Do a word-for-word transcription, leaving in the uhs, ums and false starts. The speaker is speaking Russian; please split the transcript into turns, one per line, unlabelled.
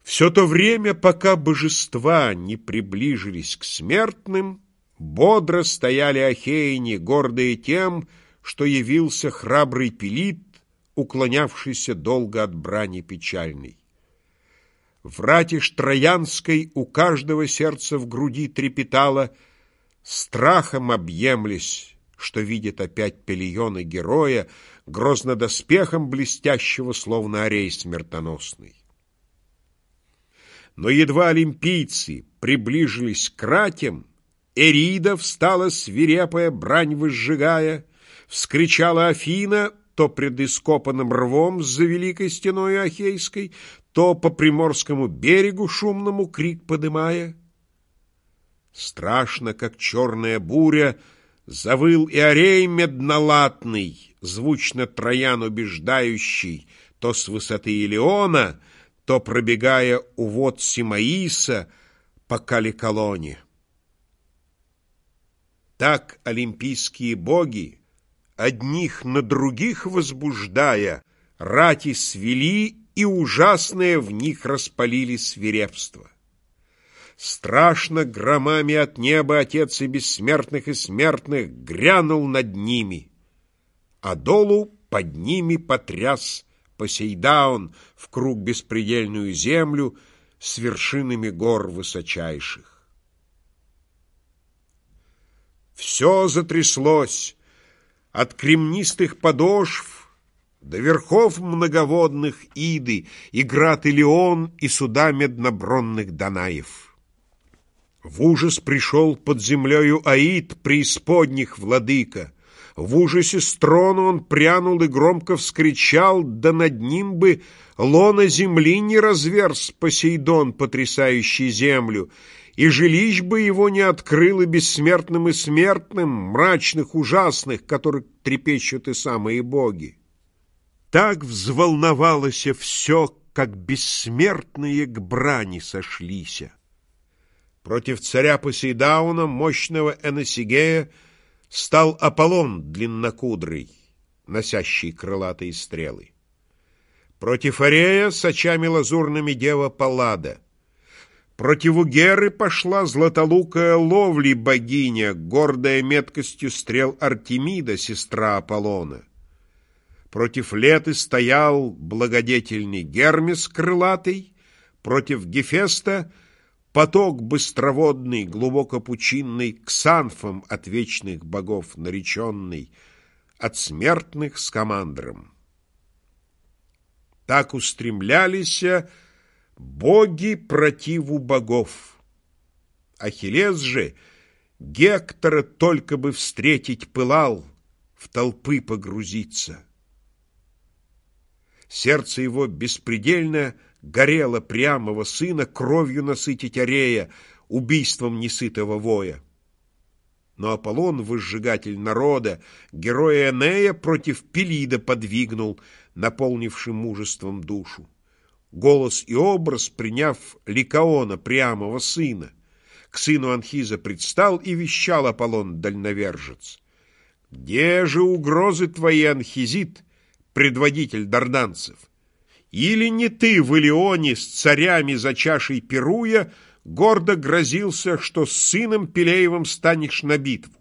Все то время, пока божества не приближились к смертным, бодро стояли ахейни, гордые тем, что явился храбрый Пелит, уклонявшийся долго от брани печальной. В рати ж троянской у каждого сердце в груди трепетало, страхом объемлись, что видит опять Пелиона героя, грозно доспехом блестящего, словно орей смертоносный. Но едва олимпийцы приближились к ратям, Эрида встала свирепая, брань возжигая, вскричала Афина, то пред ископанным рвом за великой стеною Ахейской, то по приморскому берегу шумному крик подымая. Страшно, как черная буря, завыл и орей меднолатный, звучно Троян убеждающий, то с высоты Илиона, то пробегая у вод Симаиса по Каликолоне. Так олимпийские боги, одних на других возбуждая, рати свели и ужасное в них распалили свирепство. Страшно громами от неба Отец и бессмертных и смертных грянул над ними, а долу под ними потряс Посейдаон в круг беспредельную землю с вершинами гор высочайших. Все затряслось, от кремнистых подошв до верхов многоводных Иды, и град Илион, и суда меднобронных Данаев. В ужас пришел под землею Аид, преисподних владыка. В ужасе с трона он прянул и громко вскричал, да над ним бы лона земли не разверз Посейдон, потрясающий землю, и жилищ бы его не открыл и бессмертным и смертным, мрачных, ужасных, которых трепещут и самые боги. Так взволновалось все, как бессмертные к брани сошлися. Против царя Посейдауна, мощного Эносигея, стал Аполлон длиннокудрый, носящий крылатые стрелы. Против Арея с очами лазурными дева Паллада. Против Геры пошла златолукая Ловли богиня, гордая меткостью стрел Артемида, сестра Аполлона. Против Леты стоял благодетельный Гермес крылатый, против Гефеста поток быстроводный, глубоко пучинный, Ксанфом от вечных богов нареченный, от смертных с командром. Так устремлялись боги противу богов. Ахиллес же Гектора только бы встретить пылал, в толпы погрузиться. Сердце его беспредельно горело прямого сына кровью насытить Арея, убийством несытого воя. Но Аполлон, возжигатель народа, героя Энея против Пелида подвигнул, наполнивший мужеством душу. Голос и образ приняв Ликаона, прямого сына, к сыну Анхиза предстал и вещал Аполлон дальновержец: «Где же угрозы твои, Анхизит, предводитель дарданцев? Или не ты в Илионе с царями за чашей пируя гордо грозился, что с сыном Пелеевым станешь на битву?